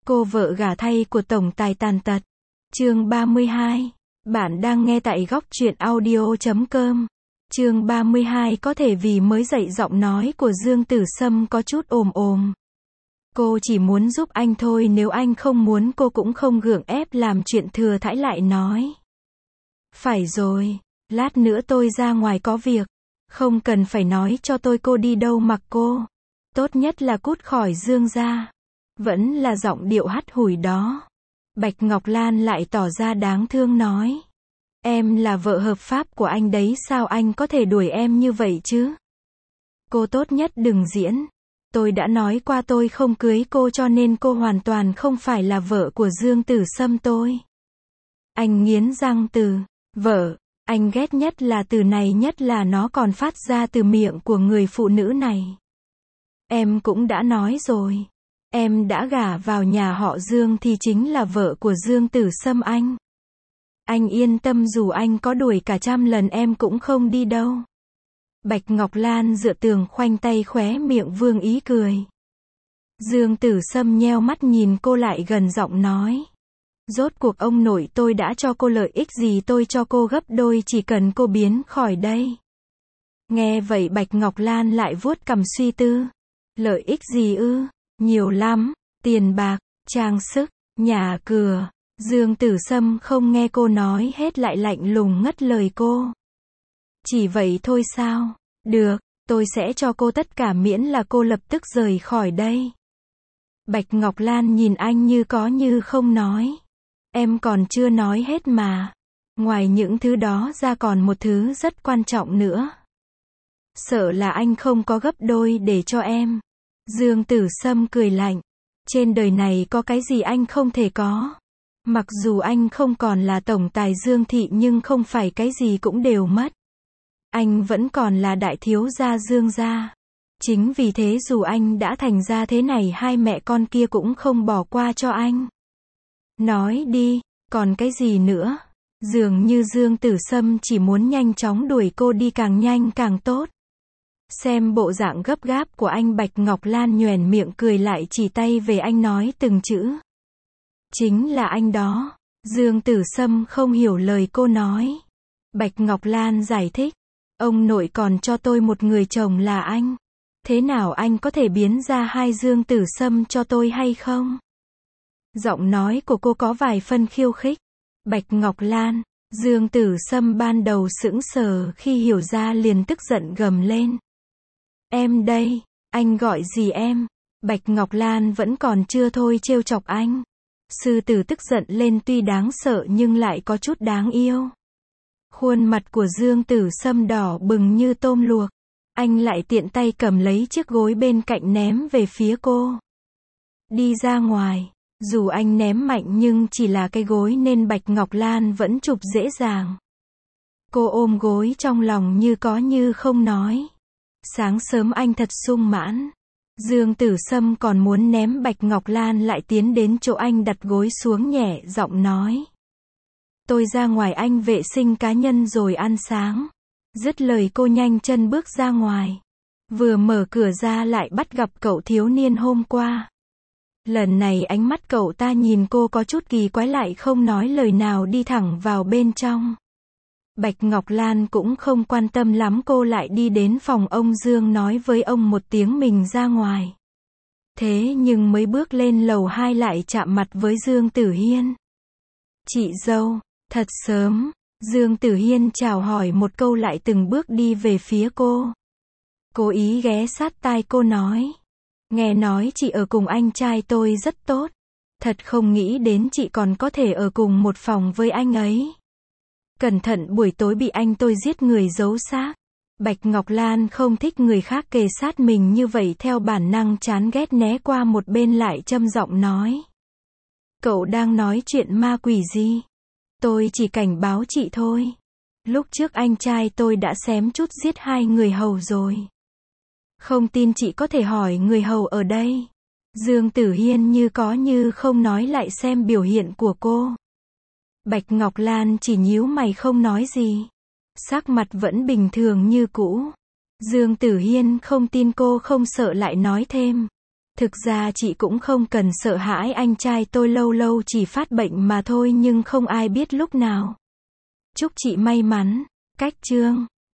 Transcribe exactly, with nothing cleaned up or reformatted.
Cô vợ gả thay của tổng tài tàn tật. Chương ba mươi hai. Bạn đang nghe tại góc truyện audio chấm com. Chương ba mươi hai. Có thể vì mới dậy giọng nói của Dương Tử Sâm có chút ồm ồm. Cô chỉ muốn giúp anh thôi, nếu anh không muốn cô cũng không gượng ép làm chuyện thừa thãi lại nói. Phải rồi, lát nữa tôi ra ngoài có việc. Không cần phải nói cho tôi cô đi đâu mặc cô. Tốt nhất là cút khỏi Dương gia. Vẫn là giọng điệu hắt hủi đó. Bạch Ngọc Lan lại tỏ ra đáng thương nói. Em là vợ hợp pháp của anh đấy, sao anh có thể đuổi em như vậy chứ? Cô tốt nhất đừng diễn. Tôi đã nói qua tôi không cưới cô, cho nên cô hoàn toàn không phải là vợ của Dương Tử Sâm tôi. Anh nghiến răng từ vợ. Anh ghét nhất là từ này, nhất là nó còn phát ra từ miệng của người phụ nữ này. Em cũng đã nói rồi. Em đã gả vào nhà họ Dương thì chính là vợ của Dương Tử Sâm anh. Anh yên tâm, dù anh có đuổi cả trăm lần em cũng không đi đâu. Bạch Ngọc Lan dựa tường khoanh tay, khóe miệng vương ý cười. Dương Tử Sâm nheo mắt nhìn cô, lại gần giọng nói. Rốt cuộc ông nội tôi đã cho cô lợi ích gì? Tôi cho cô gấp đôi chỉ cần cô biến khỏi đây. Nghe vậy Bạch Ngọc Lan lại vuốt cằm suy tư. Lợi ích gì ư? Nhiều lắm, tiền bạc, trang sức, nhà cửa. Dương Tử Sâm không nghe cô nói hết lại lạnh lùng ngắt lời cô. Chỉ vậy thôi sao? Được, tôi sẽ cho cô tất cả miễn là cô lập tức rời khỏi đây. Bạch Ngọc Lan nhìn anh như có như không nói. Em còn chưa nói hết mà. Ngoài những thứ đó ra còn một thứ rất quan trọng nữa. Sợ là anh không có gấp đôi để cho em. Dương Tử Sâm cười lạnh. Trên đời này có cái gì anh không thể có. Mặc dù anh không còn là tổng tài Dương thị, nhưng không phải cái gì cũng đều mất. Anh vẫn còn là đại thiếu gia Dương gia. Chính vì thế dù anh đã thành ra thế này, hai mẹ con kia cũng không bỏ qua cho anh. Nói đi, còn cái gì nữa? Dường như Dương Tử Sâm chỉ muốn nhanh chóng đuổi cô đi, càng nhanh càng tốt. Xem bộ dạng gấp gáp của anh, Bạch Ngọc Lan nhoẻn miệng cười, lại chỉ tay về anh nói từng chữ. Chính là anh đó. Dương Tử Sâm không hiểu lời cô nói. Bạch Ngọc Lan giải thích. Ông nội còn cho tôi một người chồng là anh. Thế nào anh có thể biến ra hai Dương Tử Sâm cho tôi hay không? Giọng nói của cô có vài phân khiêu khích. Bạch Ngọc Lan. Dương Tử Sâm ban đầu sững sờ, khi hiểu ra liền tức giận gầm lên. Em đây, anh gọi gì em? Bạch Ngọc Lan vẫn còn chưa thôi trêu chọc anh. Sư tử tức giận lên tuy đáng sợ nhưng lại có chút đáng yêu. Khuôn mặt của Dương Tử Sâm đỏ bừng như tôm luộc. Anh lại tiện tay cầm lấy chiếc gối bên cạnh ném về phía cô. Đi ra ngoài. Dù anh ném mạnh nhưng chỉ là cái gối nên Bạch Ngọc Lan vẫn chụp dễ dàng. Cô ôm gối trong lòng như có như không nói. Sáng sớm anh thật sung mãn. Dương Tử Sâm còn muốn ném, Bạch Ngọc Lan lại tiến đến chỗ anh, đặt gối xuống, nhẹ giọng nói. Tôi ra ngoài, anh vệ sinh cá nhân rồi ăn sáng. Dứt lời cô nhanh chân bước ra ngoài. Vừa mở cửa ra lại bắt gặp cậu thiếu niên hôm qua. Lần này ánh mắt cậu ta nhìn cô có chút kỳ quái, lại không nói lời nào đi thẳng vào bên trong. Bạch Ngọc Lan cũng không quan tâm lắm, cô lại đi đến phòng ông Dương, nói với ông một tiếng mình ra ngoài. Thế nhưng mới bước lên lầu hai lại chạm mặt với Dương Tử Hiên. Chị dâu, thật sớm. Dương Tử Hiên chào hỏi một câu lại từng bước đi về phía cô. Cố ý ghé sát tai cô nói. Nghe nói chị ở cùng anh trai tôi rất tốt. Thật không nghĩ đến chị còn có thể ở cùng một phòng với anh ấy. Cẩn thận buổi tối bị anh tôi giết người giấu xác. Bạch Ngọc Lan không thích người khác kề sát mình như vậy, theo bản năng chán ghét né qua một bên, lại châm giọng nói. Cậu đang nói chuyện ma quỷ gì? Tôi chỉ cảnh báo chị thôi. Lúc trước anh trai tôi đã xém chút giết hai người hầu rồi. Không tin chị có thể hỏi người hầu ở đây. Dương Tử Hiên như có như không nói, lại xem biểu hiện của cô. Bạch Ngọc Lan chỉ nhíu mày không nói gì. Sắc mặt vẫn bình thường như cũ. Dương Tử Hiên không tin cô không sợ, lại nói thêm. Thực ra chị cũng không cần sợ hãi, anh trai tôi lâu lâu chỉ phát bệnh mà thôi, nhưng không ai biết lúc nào. Chúc chị may mắn. Cách chương